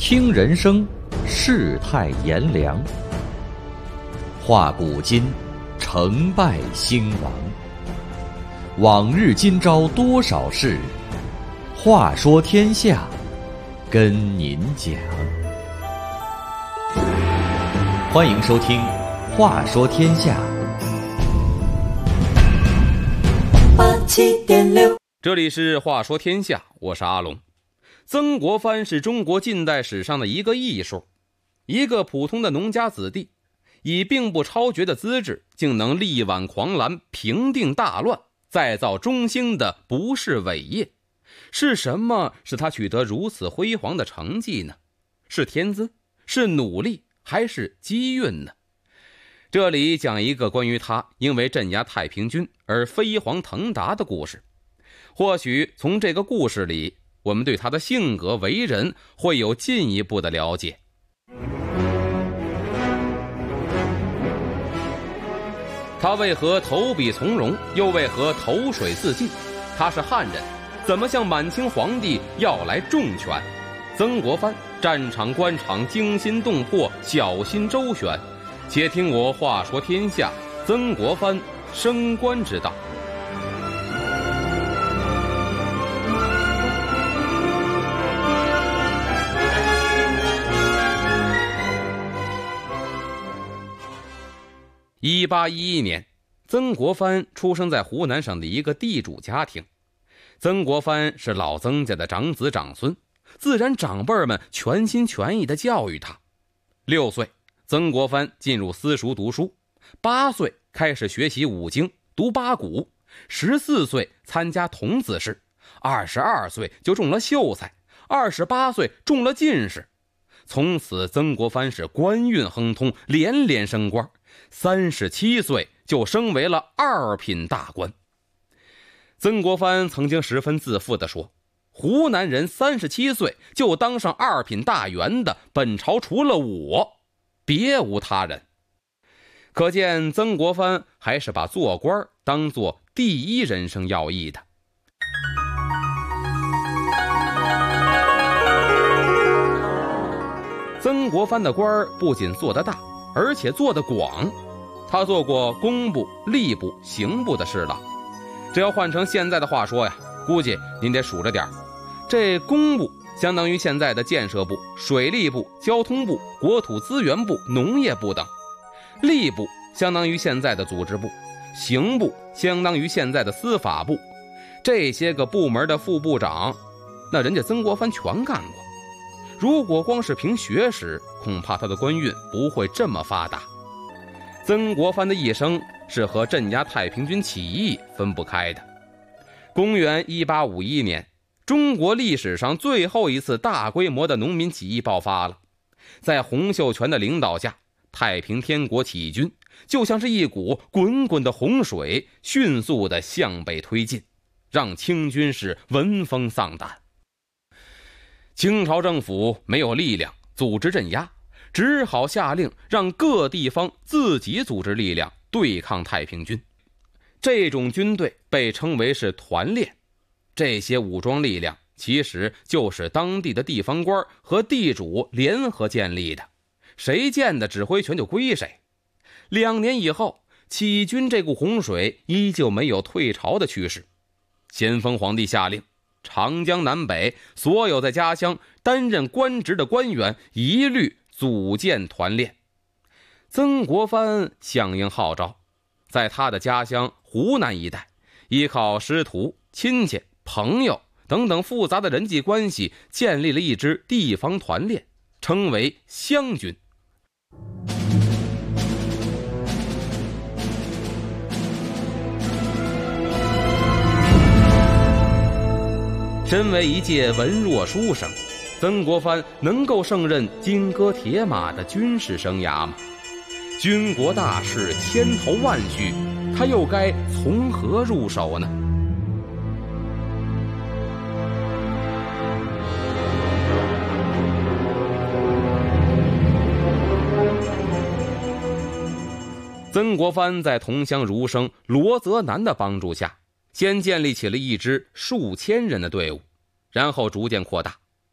听人生，世态炎凉；话古今，成败兴亡。往日今朝多少事，话说天下，跟您讲。欢迎收听《话说天下》。 87.6， 这里是话说天下，我是阿龙。曾国藩是中国近代史上的一个艺术，一个普通的农家子弟，以并不超绝的资质，竟能力挽狂澜，平定大乱，再造中兴的不是伟业。是什么使他取得如此辉煌的成绩呢？是天资，是努力，还是机运呢？这里讲一个关于他因为镇压太平军而飞黄腾达的故事。或许从这个故事里，我们对他的性格为人会有进一步的了解。他为何投笔从戎，又为何投水自尽？他是汉人，怎么向满清皇帝要来重权？曾国藩战场官场惊心动魄，小心周旋。且听我话说天下，曾国藩升官之道。1811年，曾国藩出生在湖南省的一个地主家庭。曾国藩是老曾家的长子长孙，自然长辈们全心全意地教育他。6岁，曾国藩进入私塾读书；8岁开始学习五经，读八股；14岁参加童子试；22岁就中了秀才；28岁中了进士。从此曾国藩是官运亨通，连连升官，37岁就升为了2品大官。曾国藩曾经十分自负地说，湖南人37岁就当上2品大员的，本朝除了我别无他人。可见曾国藩还是把做官当作第一人生要义的。曾国藩的官不仅做得大，而且做得广。他做过工部、吏部、刑部的侍郎。这要换成现在的话说呀，估计您得数着点。这工部相当于现在的建设部、水利部、交通部、国土资源部、农业部等；吏部相当于现在的组织部，刑部相当于现在的司法部。这些个部门的副部长，那人家曾国藩全干过。如果光是凭学识，恐怕他的官运不会这么发达。曾国藩的一生是和镇压太平军起义分不开的。公元1851年，中国历史上最后一次大规模的农民起义爆发了。在洪秀全的领导下，太平天国起义军就像是一股滚滚的洪水，迅速地向北推进，让清军是闻风丧胆。清朝政府没有力量组织镇压，只好下令让各地方自己组织力量对抗太平军。这种军队被称为是团练。这些武装力量其实就是当地的地方官和地主联合建立的，谁建的指挥权就归谁。2年以后，起义军这股洪水依旧没有退潮的趋势。咸丰皇帝下令，长江南北所有在家乡担任官职的官员一律组建团练。曾国藩响应号召，在他的家乡湖南一带，依靠师徒、亲戚、朋友等等复杂的人际关系，建立了一支地方团练，称为湘军。身为一介文弱书生，曾国藩能够胜任金戈铁马的军事生涯吗？军国大事千头万绪，他又该从何入手呢？曾国藩在同乡儒生罗泽南的帮助下，先建立起了一支数千人的队伍，然后逐渐扩大。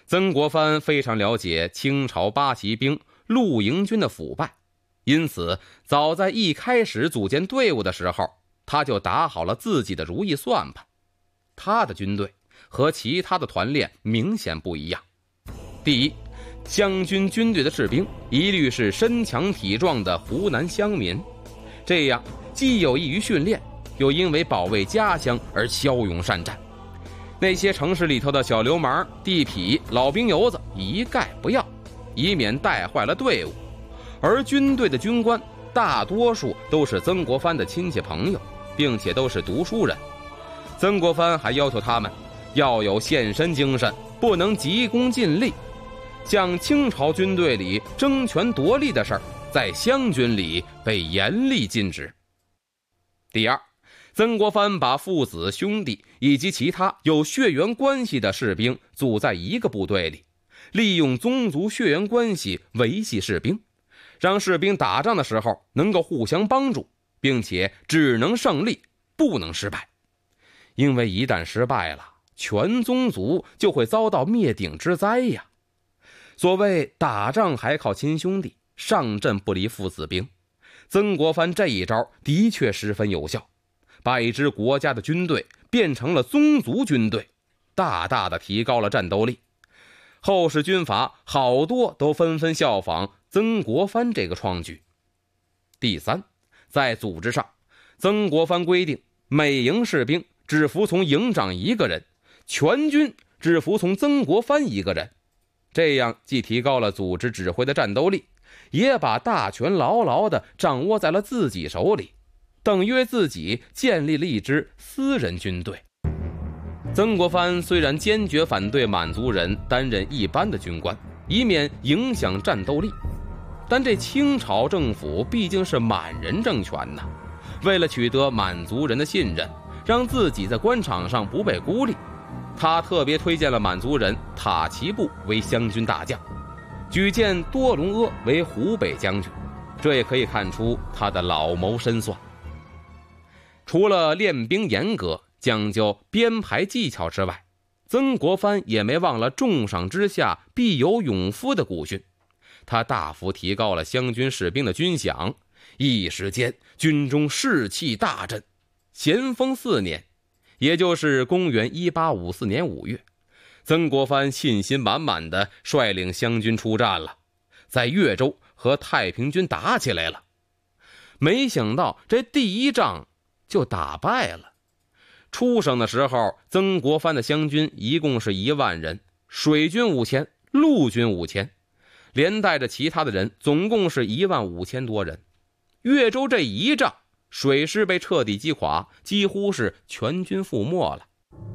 曾国藩非常了解清朝八旗兵陆营军的腐败，因此早在一开始组建队伍的时候，他就打好了自己的如意算盘。他的军队和其他的团练明显不一样。第一，湘军军队的士兵一律是身强体壮的湖南乡民，这样既有益于训练，又因为保卫家乡而骁勇善战。那些城市里头的小流氓、地痞、老兵油子一概不要，以免带坏了队伍。而军队的军官大多数都是曾国藩的亲戚朋友，并且都是读书人。曾国藩还要求他们要有献身精神，不能急功近利。像清朝军队里争权夺利的事儿，在湘军里被严厉禁止。第二，曾国藩把父子兄弟以及其他有血缘关系的士兵组在一个部队里，利用宗族血缘关系维系士兵，让士兵打仗的时候能够互相帮助，并且只能胜利，不能失败。因为一旦失败了，全宗族就会遭到灭顶之灾呀。所谓打仗还靠亲兄弟，上阵不离父子兵，曾国藩这一招的确十分有效，把一支国家的军队变成了宗族军队，大大的提高了战斗力。后世军阀好多都纷纷效仿曾国藩这个创举。第三，在组织上，曾国藩规定每营士兵只服从营长一个人，全军只服从曾国藩一个人。这样既提高了组织指挥的战斗力，也把大权牢牢地掌握在了自己手里，等于自己建立了一支私人军队。曾国藩虽然坚决反对满族人担任一般的军官，以免影响战斗力，但这清朝政府毕竟是满人政权呐，为了取得满族人的信任，让自己在官场上不被孤立，他特别推荐了满族人塔奇布为湘军大将，举荐多隆阿为湖北将军，这也可以看出他的老谋深算。除了练兵严格，讲究编排技巧之外，曾国藩也没忘了重赏之下必有勇夫的古训。他大幅提高了湘军士兵的军饷，一时间军中士气大振。咸丰4年，也就是公元1854年5月，曾国藩信心满满地率领湘军出战了，在岳州和太平军打起来了。没想到这第一仗就打败了。出省的时候，曾国藩的湘军一共是1万人，水军5000，陆军5000，连带着其他的人总共是15000多人。岳州这一仗，水师被彻底击垮，几乎是全军覆没了。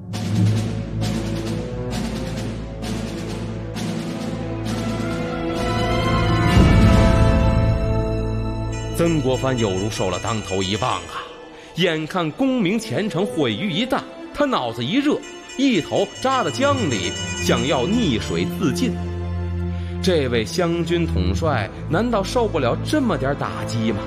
曾国藩有如受了当头一棒啊！眼看功名前程毁于一旦，他脑子一热，一头扎到江里，想要溺水自尽。这位湘军统帅难道受不了这么点打击吗？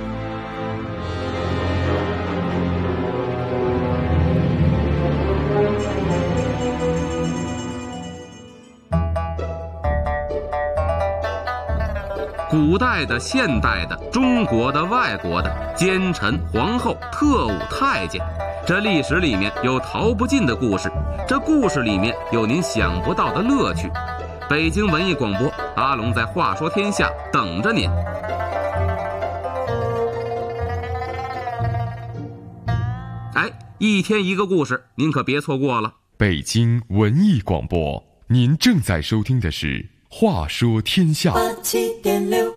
古代的、现代的、中国的、外国的奸臣、皇后、特务、太监，这历史里面有逃不尽的故事，这故事里面有您想不到的乐趣。北京文艺广播，阿龙在话说天下等着您。哎，一天一个故事，您可别错过了。 北京文艺广播，您正在收听的是话说天下。87.6。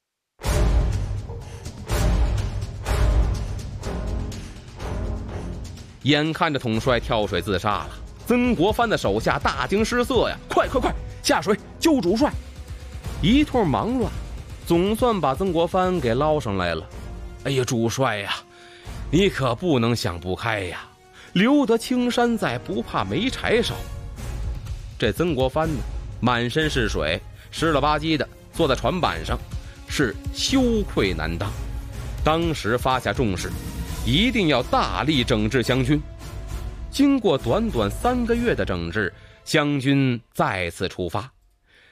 眼看着统帅跳水自杀了，曾国藩的手下大惊失色呀！快下水救主帅！一通忙乱，总算把曾国藩给捞上来了。哎呀，主帅呀，你可不能想不开呀！留得青山在，不怕没柴烧。这曾国藩呢，满身是水，湿了吧唧的坐在船板上，是羞愧难当。当时发下重誓，一定要大力整治湘军。经过短短3个月的整治，湘军再次出发，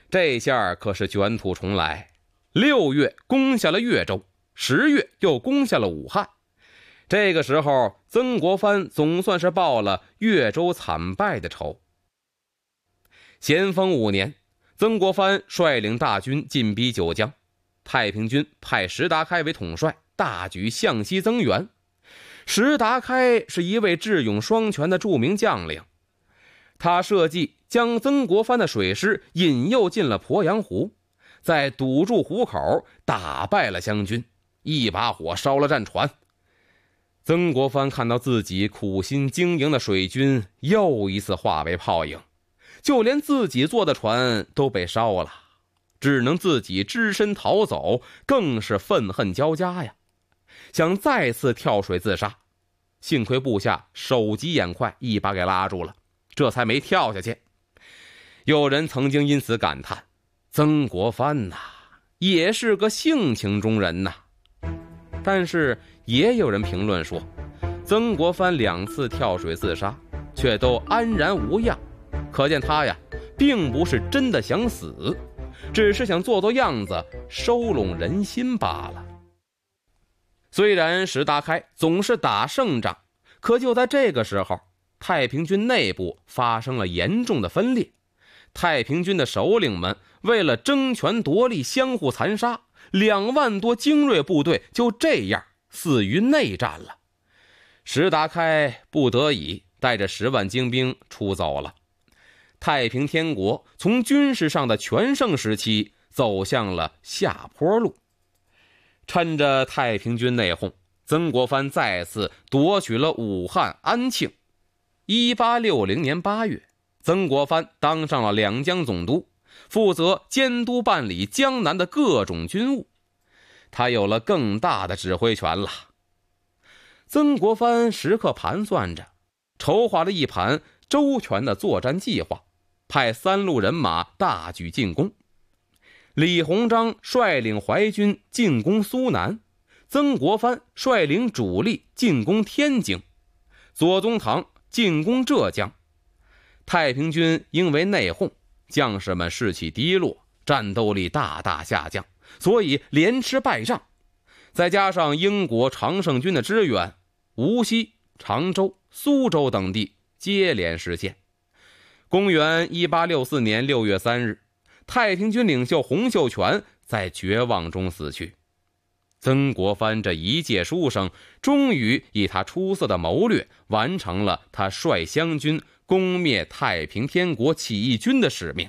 这下可是卷土重来，6月攻下了越州，10月又攻下了武汉。这个时候，曾国藩总算是报了越州惨败的仇。咸丰5年，曾国藩率领大军进逼九江，太平军派石达开为统帅，大举向西增援。石达开是一位智勇双全的著名将领，他设计将曾国藩的水师引诱进了鄱阳湖，再堵住湖口，打败了湘军，一把火烧了战船。曾国藩看到自己苦心经营的水军又一次化为泡影，就连自己坐的船都被烧了，只能自己只身逃走，更是愤恨交加呀，想再次跳水自杀。幸亏部下手疾眼快，一把给拉住了，这才没跳下去。有人曾经因此感叹，曾国藩呐，也是个性情中人呐。但是也有人评论说，曾国藩2次跳水自杀，却都安然无恙，可见他呀，并不是真的想死，只是想做做样子，收拢人心罢了。虽然石达开总是打胜仗，可就在这个时候，太平军内部发生了严重的分裂。太平军的首领们为了争权夺利相互残杀，2万多精锐部队就这样死于内战了。石达开不得已带着10万精兵出走了。太平天国从军事上的全盛时期走向了下坡路。趁着太平军内讧，曾国藩再次夺取了武汉、安庆。1860年8月，曾国藩当上了两江总督，负责监督办理江南的各种军务。他有了更大的指挥权了。曾国藩时刻盘算着，筹划了一盘周全的作战计划，派3路人马大举进攻。李鸿章率领淮军进攻苏南，曾国藩率领主力进攻天津，左宗棠进攻浙江。太平军因为内讧，将士们士气低落，战斗力大大下降，所以连吃败仗。再加上英国常胜军的支援，无锡、常州、苏州等地接连失陷。公元1864年6月3日，太平军领袖洪秀全在绝望中死去。曾国藩这一介书生，终于以他出色的谋略，完成了他率湘军攻灭太平天国起义军的使命。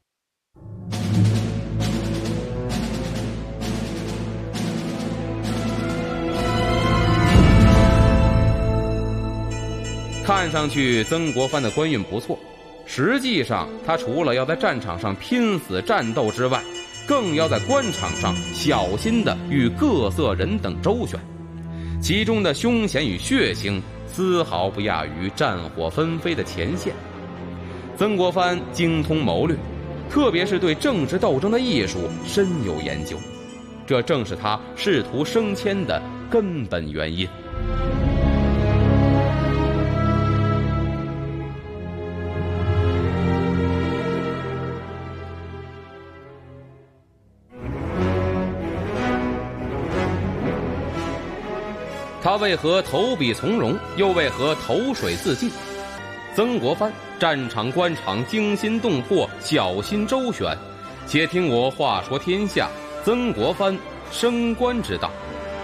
看上去曾国藩的官运不错，实际上他除了要在战场上拼死战斗之外，更要在官场上小心地与各色人等周旋，其中的凶险与血腥丝毫不亚于战火纷飞的前线。曾国藩精通谋略，特别是对政治斗争的艺术深有研究，这正是他仕途升迁的根本原因。他为何投笔从戎，又为何投水自尽？曾国藩战场官场惊心动魄，小心周旋，且听我话说天下曾国藩升官之道。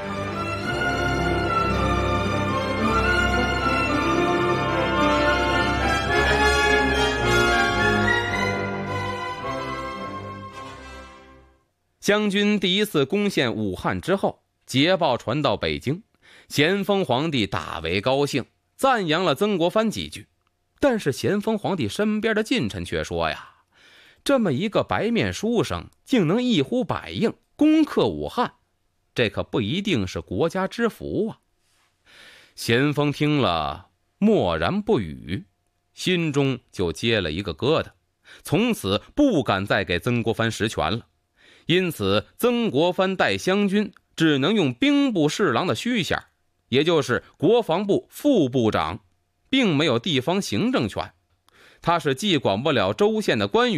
湘军第一次攻陷武汉之后，捷报传到北京，咸丰皇帝大为高兴，赞扬了曾国藩几句。但是咸丰皇帝身边的近臣却说呀，这么一个白面书生竟能一呼百应，攻克武汉，这可不一定是国家之福啊。咸丰听了默然不语，心中就接了一个疙瘩，从此不敢再给曾国藩实权了。因此曾国藩带湘军只能用兵部侍郎的虚衔，也就是国防部副部长，并没有地方行政权。他是既管不了州县的官员，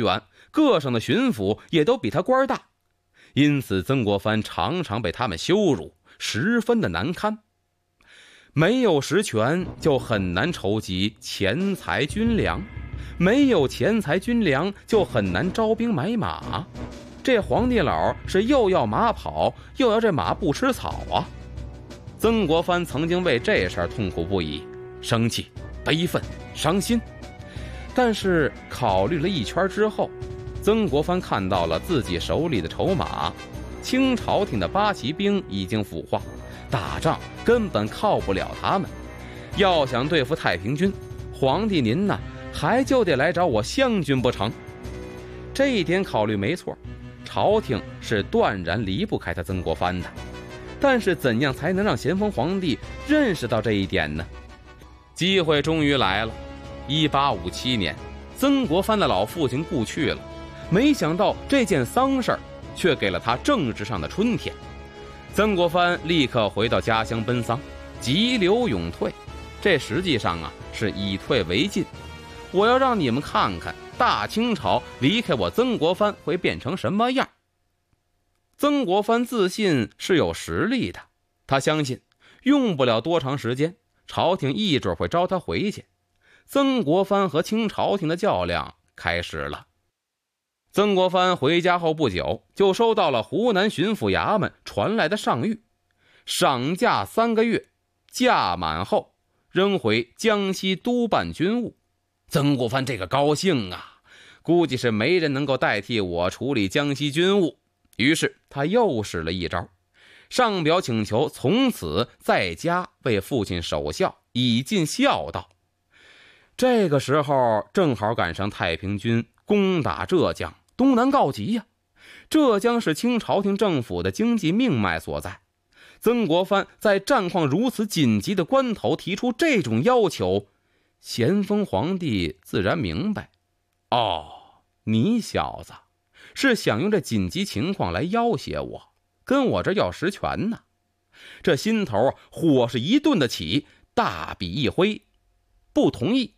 各省的巡抚也都比他官大，因此曾国藩常常被他们羞辱，十分的难堪。没有实权，就很难筹集钱财军粮，没有钱财军粮，就很难招兵买马。这皇帝老是又要马跑，又要这马不吃草啊！曾国藩曾经为这事儿痛苦不已，生气、悲愤、伤心。但是考虑了一圈之后，曾国藩看到了自己手里的筹码，清朝廷的八旗兵已经腐化，打仗根本靠不了他们。要想对付太平军，皇帝您呢，还就得来找我湘军不成？这一点考虑没错，朝廷是断然离不开他曾国藩的。但是怎样才能让咸丰皇帝认识到这一点呢？机会终于来了。1857年，曾国藩的老父亲故去了，没想到这件丧事儿却给了他政治上的春天。曾国藩立刻回到家乡奔丧，急流勇退。这实际上是以退为进。我要让你们看看大清朝离开我曾国藩会变成什么样。曾国藩自信是有实力的，他相信用不了多长时间，朝廷一准会招他回去。曾国藩和清朝廷的较量开始了。曾国藩回家后不久，就收到了湖南巡抚衙门传来的上谕，赏假3个月，假满后仍回江西督办军务。曾国藩这个高兴啊，估计是没人能够代替我处理江西军务。于是他又使了一招，上表请求从此在家为父亲守孝，以尽孝道。这个时候正好赶上太平军攻打浙江，东南告急呀。浙江是清朝廷政府的经济命脉所在，曾国藩在战况如此紧急的关头提出这种要求，咸丰皇帝自然明白，你小子是想用这紧急情况来要挟我，跟我这要实权呢。这心头火是一顿的起，大笔一挥，不同意。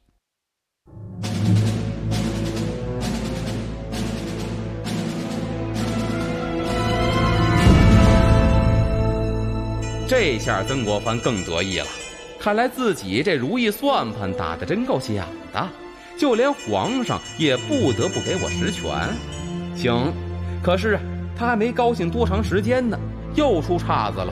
这下曾国藩更得意了，看来自己这如意算盘打得真够响的，就连皇上也不得不给我实权。行，可是他还没高兴多长时间呢，又出岔子了。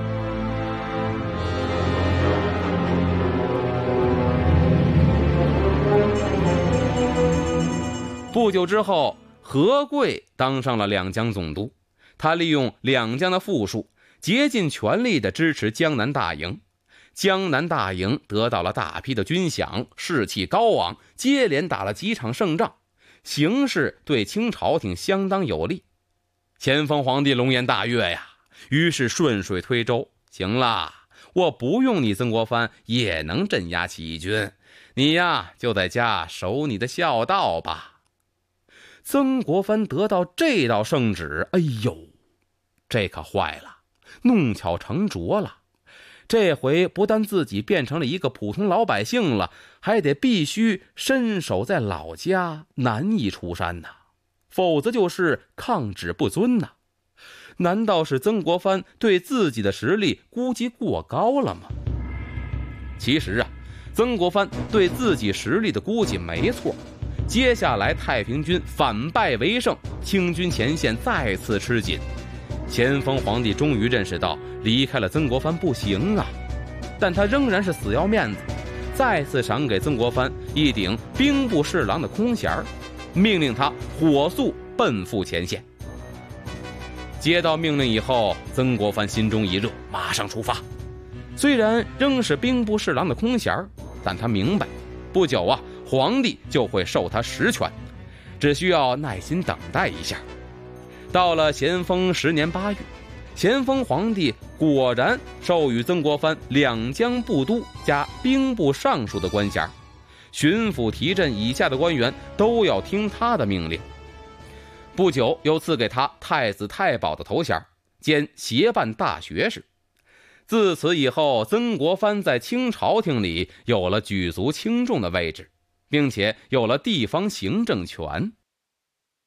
不久之后，何贵当上了两江总督，他利用两江的富庶，竭尽全力地支持江南大营。江南大营得到了大批的军饷，士气高昂，接连打了几场胜仗，形势对清朝廷相当有利。咸丰皇帝龙颜大悦呀，于是顺水推舟，行了，我不用你曾国藩也能镇压起义军，你呀就在家守你的孝道吧。曾国藩得到这道圣旨，哎呦，这可坏了，弄巧成拙了。这回不但自己变成了一个普通老百姓了，还得必须身守在老家，难以出山呐，否则就是抗旨不遵呐。难道是曾国藩对自己的实力估计过高了吗？其实曾国藩对自己实力的估计没错。接下来太平军反败为胜，清军前线再次吃紧。咸丰皇帝终于认识到离开了曾国藩不行啊，但他仍然是死要面子，再次赏给曾国藩一顶兵部侍郎的空衔，命令他火速奔赴前线。接到命令以后，曾国藩心中一热，马上出发。虽然仍是兵部侍郎的空衔，但他明白不久皇帝就会授他实权，只需要耐心等待一下。到了咸丰10年8月，咸丰皇帝果然授予曾国藩两江布都加兵部尚书的官衔，巡抚提镇以下的官员都要听他的命令。不久又赐给他太子太保的头衔，兼协办大学士。自此以后，曾国藩在清朝廷里有了举足轻重的位置，并且有了地方行政权。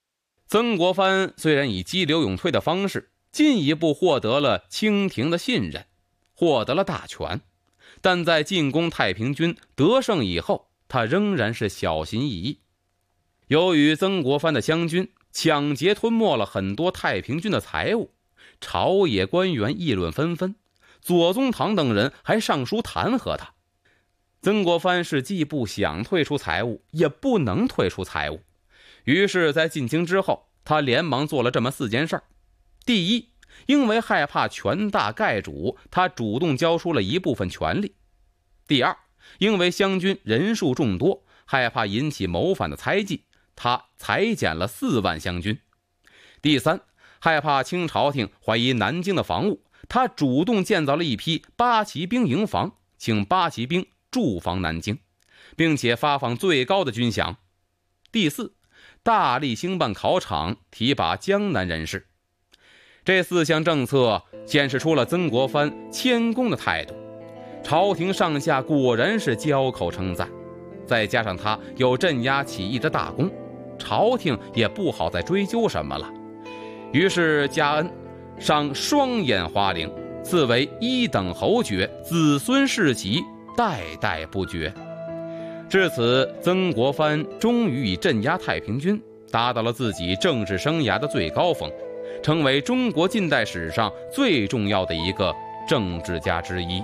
曾国藩虽然以激流勇退的方式进一步获得了清廷的信任，获得了大权，但在进攻太平军得胜以后，他仍然是小心翼翼。由于曾国藩的湘军抢劫吞没了很多太平军的财物，朝野官员议论纷纷，左宗棠等人还上书弹劾他。曾国藩是既不想退出财物，也不能退出财物，于是在进京之后，他连忙做了这么4件事。第一，因为害怕权大盖主，他主动交出了一部分权力。第二，因为湘军人数众多，害怕引起谋反的猜忌，他裁减了4万湘军。第三，害怕清朝廷怀疑南京的防务，他主动建造了一批八旗兵营房，请八旗兵驻防南京，并且发放最高的军饷。第四，大力兴办考场，提拔江南人士。这4项政策显示出了曾国藩谦恭的态度，朝廷上下果然是交口称赞。再加上他有镇压起义的大功，朝廷也不好再追究什么了。于是加恩，赏双眼花翎，赐为1等侯爵，子孙世袭，代代不绝。至此，曾国藩终于以镇压太平军达到了自己政治生涯的最高峰，成为中国近代史上最重要的一个政治家之一。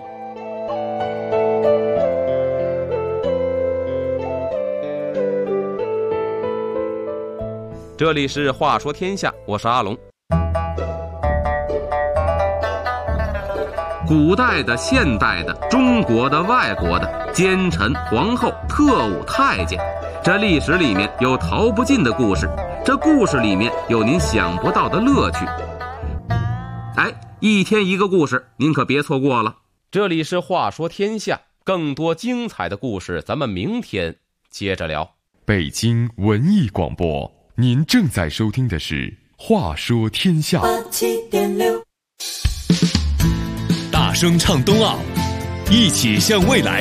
这里是话说天下，我是阿龙。古代的、现代的、中国的、外国的，奸臣、皇后、特务、太监，这历史里面有逃不尽的故事，这故事里面有您想不到的乐趣。一天一个故事，您可别错过了。这里是话说天下，更多精彩的故事咱们明天接着聊。 北京文艺广播，您正在收听的是话说天下。 87.6，大声唱冬奥，一起向未来。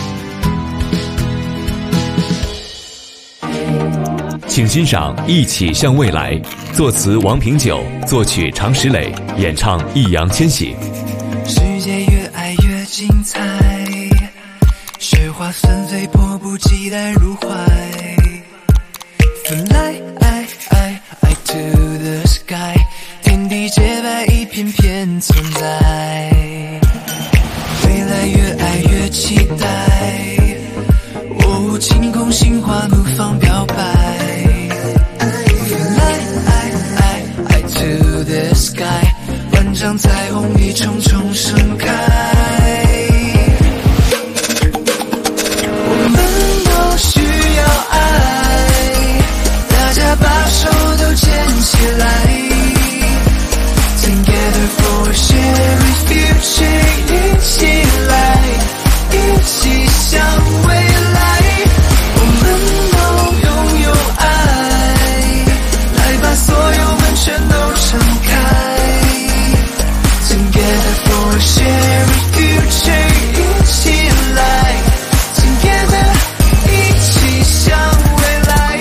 请欣赏《一起向未来》，作词王平久，作曲常石磊，演唱易烊千玺。 世界越爱越精彩，雪花纷飞，迫不及待入怀。Fly to the sky， 天地洁白，一片片存在。未来越爱越期待，晴空心花怒放表白。Fly to the sky， 万丈彩虹一重重盛开。我们都需要爱，大家把手都牵起来。Together for a shared future， 一起来，一起向未来。我们都拥有爱，来把所有门全都敞开。Together for a shared future， 一起来 Together， 一起向未来。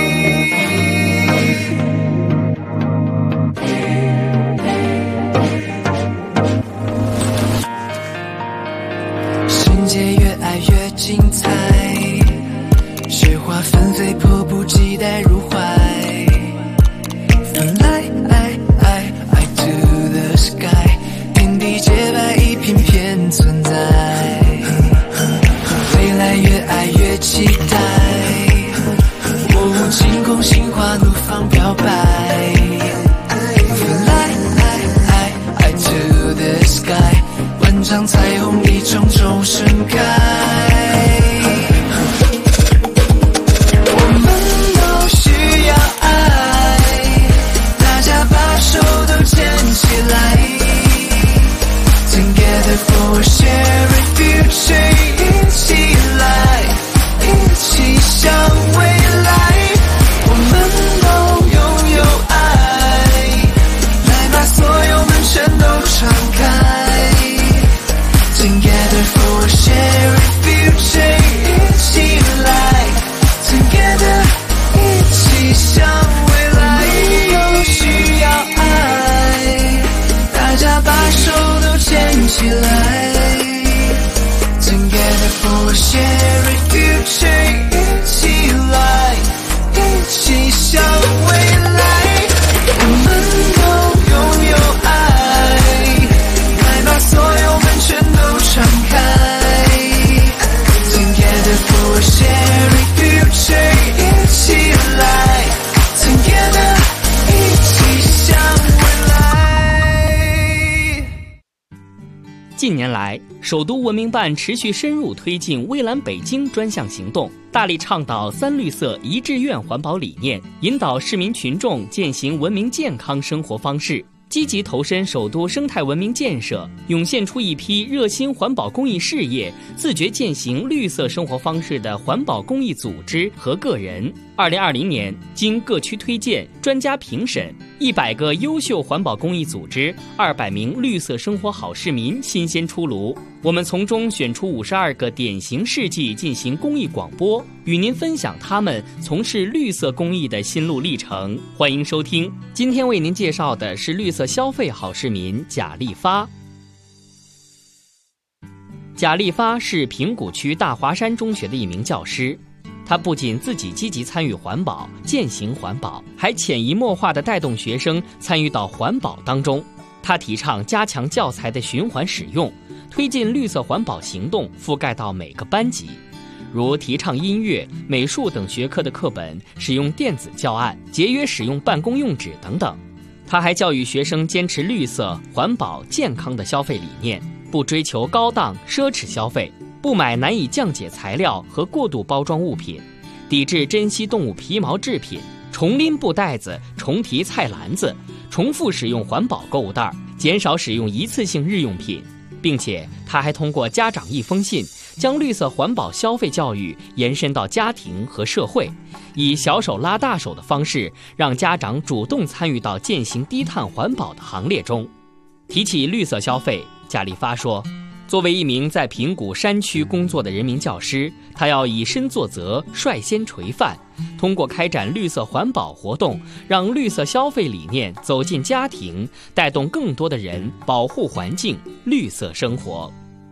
世界越爱越精彩，雪花纷飞，迫不及待入怀。Fly to the sky， 天地洁白，一片片存在。未来越爱越期待，晴空心花怒放表白。Fly to the sky， 万丈彩虹一重重盛开。我们都需要爱，大家把手都牵起来。 近年来，首都文明办持续深入推进蔚蓝北京专项行动，大力倡导3绿色一志愿环保理念，引导市民群众践行文明健康生活方式，积极投身首都生态文明建设，涌现出一批热心环保公益事业、自觉践行绿色生活方式的环保公益组织和个人。2020年，经各区推荐、专家评审，100个优秀环保公益组织、200名绿色生活好市民新鲜出炉。我们从中选出52个典型事迹进行公益广播，与您分享他们从事绿色公益的心路历程。欢迎收听，今天为您介绍的是绿色消费好市民贾丽发。贾丽发是平谷区大华山中学的一名教师，他不仅自己积极参与环保、践行环保，还潜移默化地带动学生参与到环保当中。他提倡加强教材的循环使用，推进绿色环保行动覆盖到每个班级，如提倡音乐、美术等学科的课本使用电子教案，节约使用办公用纸等等。他还教育学生坚持绿色、环保、健康的消费理念，不追求高档奢侈消费，不买难以降解材料和过度包装物品，抵制珍稀动物皮毛制品，重拎布袋子、重提菜篮子，重复使用环保购物袋，减少使用一次性日用品。并且他还通过家长一封信，将绿色环保消费教育延伸到家庭和社会，以小手拉大手的方式，让家长主动参与到践行低碳环保的行列中。提起绿色消费，贾丽发说，作为一名在平谷山区工作的人民教师，他要以身作则，率先垂范，通过开展绿色环保活动，让绿色消费理念走进家庭，带动更多的人保护环境、绿色生活。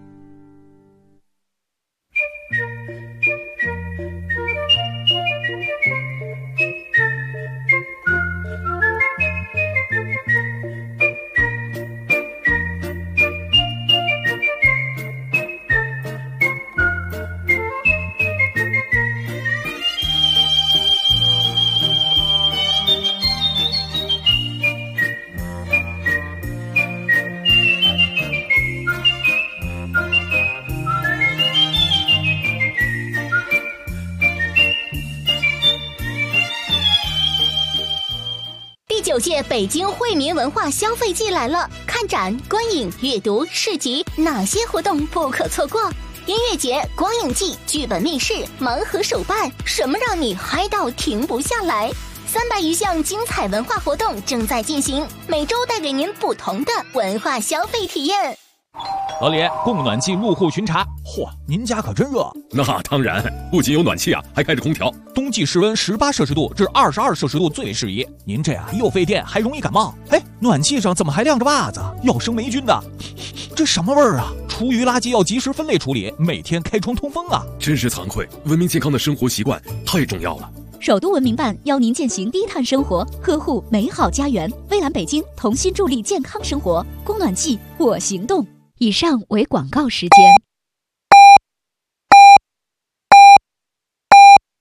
9届北京惠民文化消费季来了，看展、观影、阅读、市集，哪些活动不可错过？音乐节、光影季、剧本密室、盲盒手办，什么让你嗨到停不下来？300余项精彩文化活动正在进行，每周带给您不同的文化消费体验。 老李，供暖气入户巡查。 嚯，您家可真热。 那当然，不仅有暖气啊，还开着空调。 冬季室温18摄氏度至22摄氏度最适宜。您这又费电，还容易感冒。哎，暖气上怎么还晾着袜子？要生霉菌的。这什么味儿啊？厨余垃圾要及时分类处理，每天开窗通风啊。 真是惭愧，文明健康的生活习惯太重要了。 首都文明办邀您践行低碳生活，呵护美好家园。蔚蓝北京同心助力健康生活，供暖季我行动。以上为广告时间。